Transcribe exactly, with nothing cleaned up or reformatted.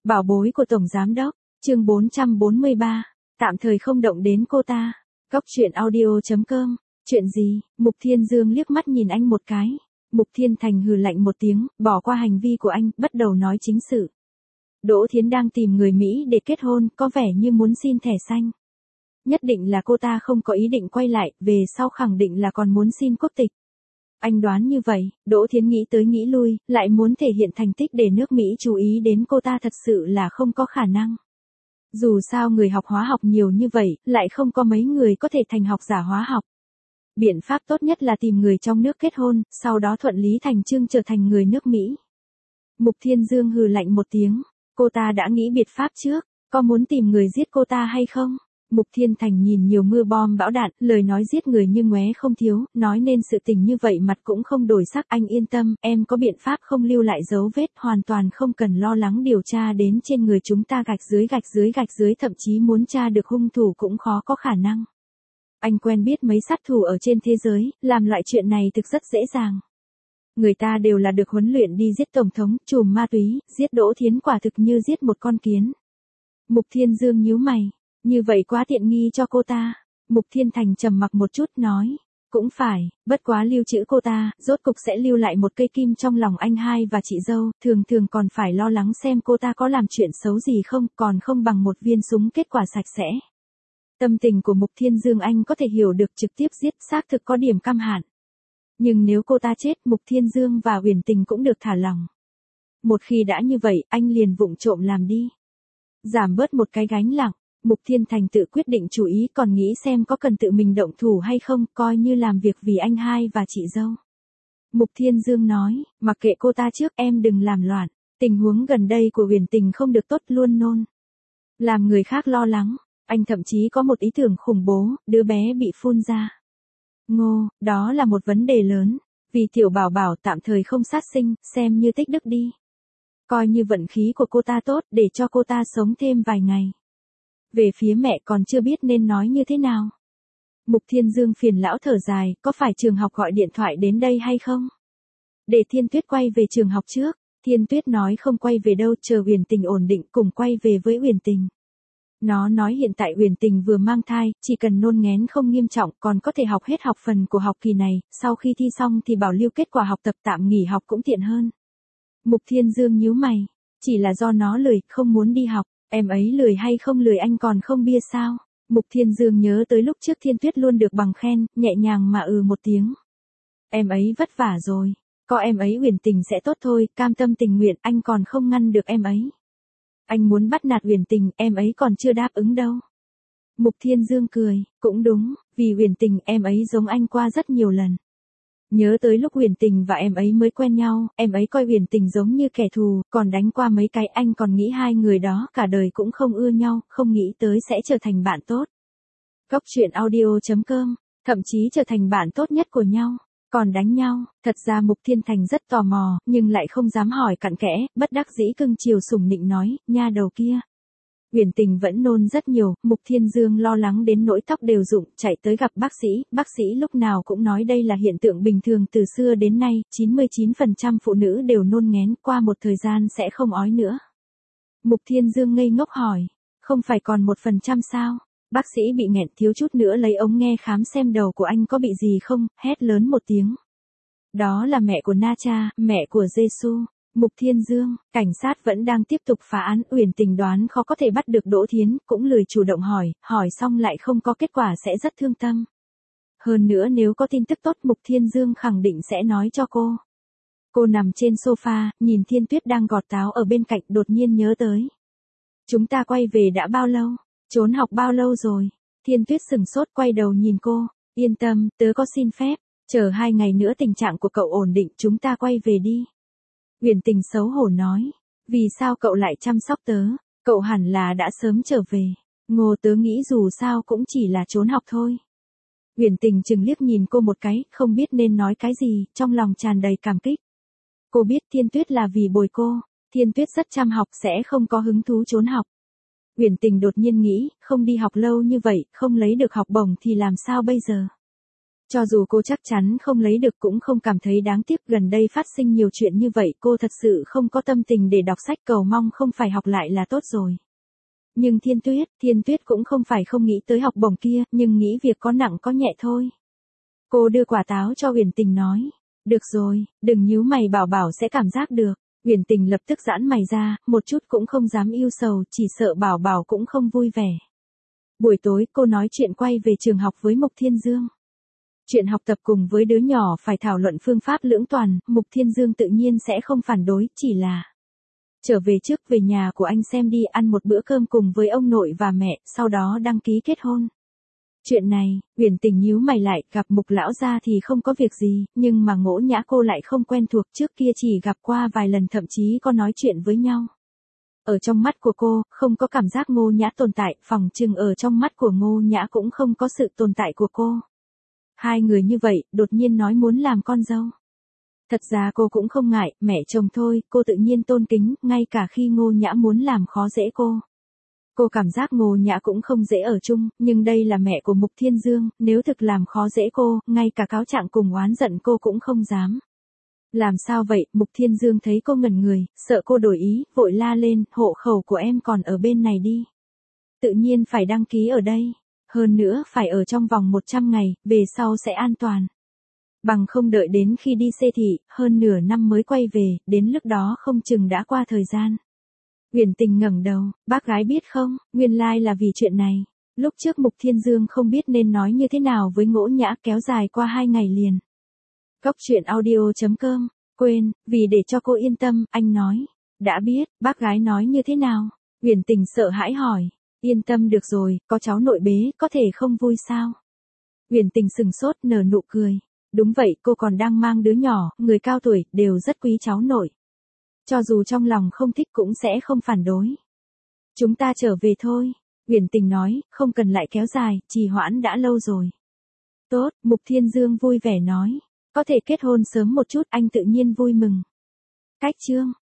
Bảo bối của Tổng Giám Đốc, chương bốn trăm bốn mươi ba, tạm thời không động đến cô ta. Góc truyện audio chấm com, chuyện gì? Mục Thiên Dương liếc mắt nhìn anh một cái. Mục Thiên Thành hừ lạnh một tiếng, bỏ qua hành vi của anh, bắt đầu nói chính sự. Đỗ Thiến đang tìm người Mỹ để kết hôn, có vẻ như muốn xin thẻ xanh. Nhất định là cô ta không có ý định quay lại, về sau khẳng định là còn muốn xin quốc tịch. Anh đoán như vậy, Đỗ Thiến nghĩ tới nghĩ lui, lại muốn thể hiện thành tích để nước Mỹ chú ý đến cô ta thật sự là không có khả năng. Dù sao người học hóa học nhiều như vậy, lại không có mấy người có thể thành học giả hóa học. Biện pháp tốt nhất là tìm người trong nước kết hôn, sau đó thuận lý thành chương trở thành người nước Mỹ. Mục Thiên Dương hừ lạnh một tiếng, cô ta đã nghĩ biệt pháp trước, có muốn tìm người giết cô ta hay không? Mục Thiên Thành nhìn nhiều mưa bom bão đạn, lời nói giết người như ngoé không thiếu, nói nên sự tình như vậy mặt cũng không đổi sắc. Anh yên tâm, em có biện pháp không lưu lại dấu vết, hoàn toàn không cần lo lắng điều tra đến trên người chúng ta gạch dưới gạch dưới gạch dưới, thậm chí muốn tra được hung thủ cũng khó có khả năng. Anh quen biết mấy sát thủ ở trên thế giới, làm loại chuyện này thực rất dễ dàng. Người ta đều là được huấn luyện đi giết tổng thống, trùm ma túy, giết Đỗ Thiến quả thực như giết một con kiến. Mục Thiên Dương nhíu mày. Như vậy quá tiện nghi cho cô ta. Mục Thiên Thành trầm mặc một chút nói. Cũng phải, bất quá lưu trữ cô ta, rốt cục sẽ lưu lại một cây kim trong lòng anh hai và chị dâu, thường thường còn phải lo lắng xem cô ta có làm chuyện xấu gì không, còn không bằng một viên súng kết quả sạch sẽ. Tâm tình của Mục Thiên Dương anh có thể hiểu được, trực tiếp giết xác thực có điểm căm hạn. Nhưng nếu cô ta chết, Mục Thiên Dương và Uyển Tình cũng được thả lòng. Một khi đã như vậy, anh liền vụng trộm làm đi. Giảm bớt một cái gánh nặng. Mục Thiên Thành tự quyết định chủ ý, còn nghĩ xem có cần tự mình động thủ hay không, coi như làm việc vì anh hai và chị dâu. Mục Thiên Dương nói, mặc kệ cô ta trước, em đừng làm loạn, tình huống gần đây của Uyển Tình không được tốt, luôn nôn. Làm người khác lo lắng, anh thậm chí có một ý tưởng khủng bố, đứa bé bị phun ra. Ngô, đó là một vấn đề lớn, vì tiểu bảo bảo tạm thời không sát sinh, xem như tích đức đi. Coi như vận khí của cô ta tốt, để cho cô ta sống thêm vài ngày. Về phía mẹ còn chưa biết nên nói như thế nào. Mục Thiên Dương phiền lão thở dài, có phải trường học gọi điện thoại đến đây hay không? Để Thiên Tuyết quay về trường học trước. Thiên Tuyết nói không quay về đâu, chờ Uyển Tình ổn định cùng quay về với Uyển Tình. Nó nói hiện tại Uyển Tình vừa mang thai, chỉ cần nôn nghén không nghiêm trọng còn có thể học hết học phần của học kỳ này, sau khi thi xong thì bảo lưu kết quả học tập, tạm nghỉ học cũng tiện hơn. Mục Thiên Dương nhíu mày, chỉ là do nó lười, không muốn đi học. Em ấy lười hay không lười anh còn không biết sao? Mục Thiên Dương nhớ tới lúc trước Thiên Tuyết luôn được bằng khen, nhẹ nhàng mà ừ một tiếng. Em ấy vất vả rồi, có em ấy Uyển Tình sẽ tốt thôi, cam tâm tình nguyện, anh còn không ngăn được em ấy. Anh muốn bắt nạt Uyển Tình, em ấy còn chưa đáp ứng đâu. Mục Thiên Dương cười, cũng đúng, vì Uyển Tình em ấy giống anh qua rất nhiều lần. Nhớ tới lúc Uyển Tình và em ấy mới quen nhau, em ấy coi Uyển Tình giống như kẻ thù, còn đánh qua mấy cái, anh còn nghĩ hai người đó cả đời cũng không ưa nhau, không nghĩ tới sẽ trở thành bạn tốt. Góc truyện audio chấm com, thậm chí trở thành bạn tốt nhất của nhau, còn đánh nhau. Thật ra Mục Thiên Thành rất tò mò, nhưng lại không dám hỏi cặn kẽ, bất đắc dĩ cưng chiều sủng nịnh nói, nha đầu kia. Uyển Tình vẫn nôn rất nhiều, Mục Thiên Dương lo lắng đến nỗi tóc đều rụng, chạy tới gặp bác sĩ, bác sĩ lúc nào cũng nói đây là hiện tượng bình thường từ xưa đến nay, chín mươi chín phần trăm phụ nữ đều nôn nghén, qua một thời gian sẽ không ói nữa. Mục Thiên Dương ngây ngốc hỏi, không phải còn một phần trăm sao? Bác sĩ bị nghẹn thiếu chút nữa lấy ống nghe khám xem đầu của anh có bị gì không, hét lớn một tiếng. Đó là mẹ của Na Cha, mẹ của Giê-xu. Mục Thiên Dương, cảnh sát vẫn đang tiếp tục phá án, Uyển Tình đoán khó có thể bắt được Đỗ Thiến, cũng lười chủ động hỏi, hỏi xong lại không có kết quả sẽ rất thương tâm. Hơn nữa nếu có tin tức tốt Mục Thiên Dương khẳng định sẽ nói cho cô. Cô nằm trên sofa, nhìn Thiên Tuyết đang gọt táo ở bên cạnh, đột nhiên nhớ tới. Chúng ta quay về đã bao lâu? Trốn học bao lâu rồi? Thiên Tuyết sừng sốt quay đầu nhìn cô, yên tâm, tớ có xin phép, chờ hai ngày nữa tình trạng của cậu ổn định chúng ta quay về đi. Uyển Tình xấu hổ nói, vì sao cậu lại chăm sóc tớ, cậu hẳn là đã sớm trở về. Ngô, tớ nghĩ dù sao cũng chỉ là trốn học thôi. Uyển Tình chừng liếc nhìn cô một cái, không biết nên nói cái gì, trong lòng tràn đầy cảm kích. Cô biết Thiên Tuyết là vì bồi cô, Thiên Tuyết rất chăm học sẽ không có hứng thú trốn học. Uyển Tình đột nhiên nghĩ, không đi học lâu như vậy, không lấy được học bổng thì làm sao bây giờ? Cho dù cô chắc chắn không lấy được cũng không cảm thấy đáng tiếc, gần đây phát sinh nhiều chuyện như vậy cô thật sự không có tâm tình để đọc sách, cầu mong không phải học lại là tốt rồi. Nhưng Thiên Tuyết, Thiên Tuyết cũng không phải không nghĩ tới học bổng kia, nhưng nghĩ việc có nặng có nhẹ thôi. Cô đưa quả táo cho Uyển Tình nói, được rồi, đừng nhíu mày, Bảo Bảo sẽ cảm giác được. Uyển Tình lập tức giãn mày ra, một chút cũng không dám ưu sầu, chỉ sợ Bảo Bảo cũng không vui vẻ. Buổi tối cô nói chuyện quay về trường học với Mục Thiên Dương. Chuyện học tập cùng với đứa nhỏ phải thảo luận phương pháp lưỡng toàn, Mục Thiên Dương tự nhiên sẽ không phản đối, chỉ là trở về trước về nhà của anh xem đi, ăn một bữa cơm cùng với ông nội và mẹ, sau đó đăng ký kết hôn. Chuyện này, Uyển Tình nhíu mày lại, gặp Mục lão gia thì không có việc gì, nhưng mà Ngỗ Nhã cô lại không quen thuộc, trước kia chỉ gặp qua vài lần, thậm chí có nói chuyện với nhau. Ở trong mắt của cô, không có cảm giác Ngô Nhã tồn tại, phòng chừng ở trong mắt của Ngô Nhã cũng không có sự tồn tại của cô. Hai người như vậy, đột nhiên nói muốn làm con dâu. Thật ra cô cũng không ngại, mẹ chồng thôi, cô tự nhiên tôn kính, ngay cả khi Ngô Nhã muốn làm khó dễ cô. Cô cảm giác Ngô Nhã cũng không dễ ở chung, nhưng đây là mẹ của Mục Thiên Dương, nếu thực làm khó dễ cô, ngay cả cáo trạng cùng oán giận cô cũng không dám. Làm sao vậy? Mục Thiên Dương thấy cô ngẩn người, sợ cô đổi ý, vội la lên, hộ khẩu của em còn ở bên này đi. Tự nhiên phải đăng ký ở đây. Hơn nữa phải ở trong vòng một trăm ngày, về sau sẽ an toàn. Bằng không đợi đến khi đi xê thị, hơn nửa năm mới quay về, đến lúc đó không chừng đã qua thời gian. Uyển Tình ngẩng đầu, bác gái biết không, nguyên lai là vì chuyện này. Lúc trước Mục Thiên Dương không biết nên nói như thế nào với Ngỗ Nhã, kéo dài qua hai ngày liền. Cốc truyện audio chấm com, quên, vì để cho cô yên tâm, anh nói. Đã biết, bác gái nói như thế nào? Uyển Tình sợ hãi hỏi. Yên tâm được rồi, có cháu nội bế, có thể không vui sao? Uyển Tình sừng sốt, nở nụ cười. Đúng vậy, cô còn đang mang đứa nhỏ, người cao tuổi, đều rất quý cháu nội. Cho dù trong lòng không thích cũng sẽ không phản đối. Chúng ta trở về thôi. Uyển Tình nói, không cần lại kéo dài, trì hoãn đã lâu rồi. Tốt, Mục Thiên Dương vui vẻ nói. Có thể kết hôn sớm một chút, anh tự nhiên vui mừng. Cách chương.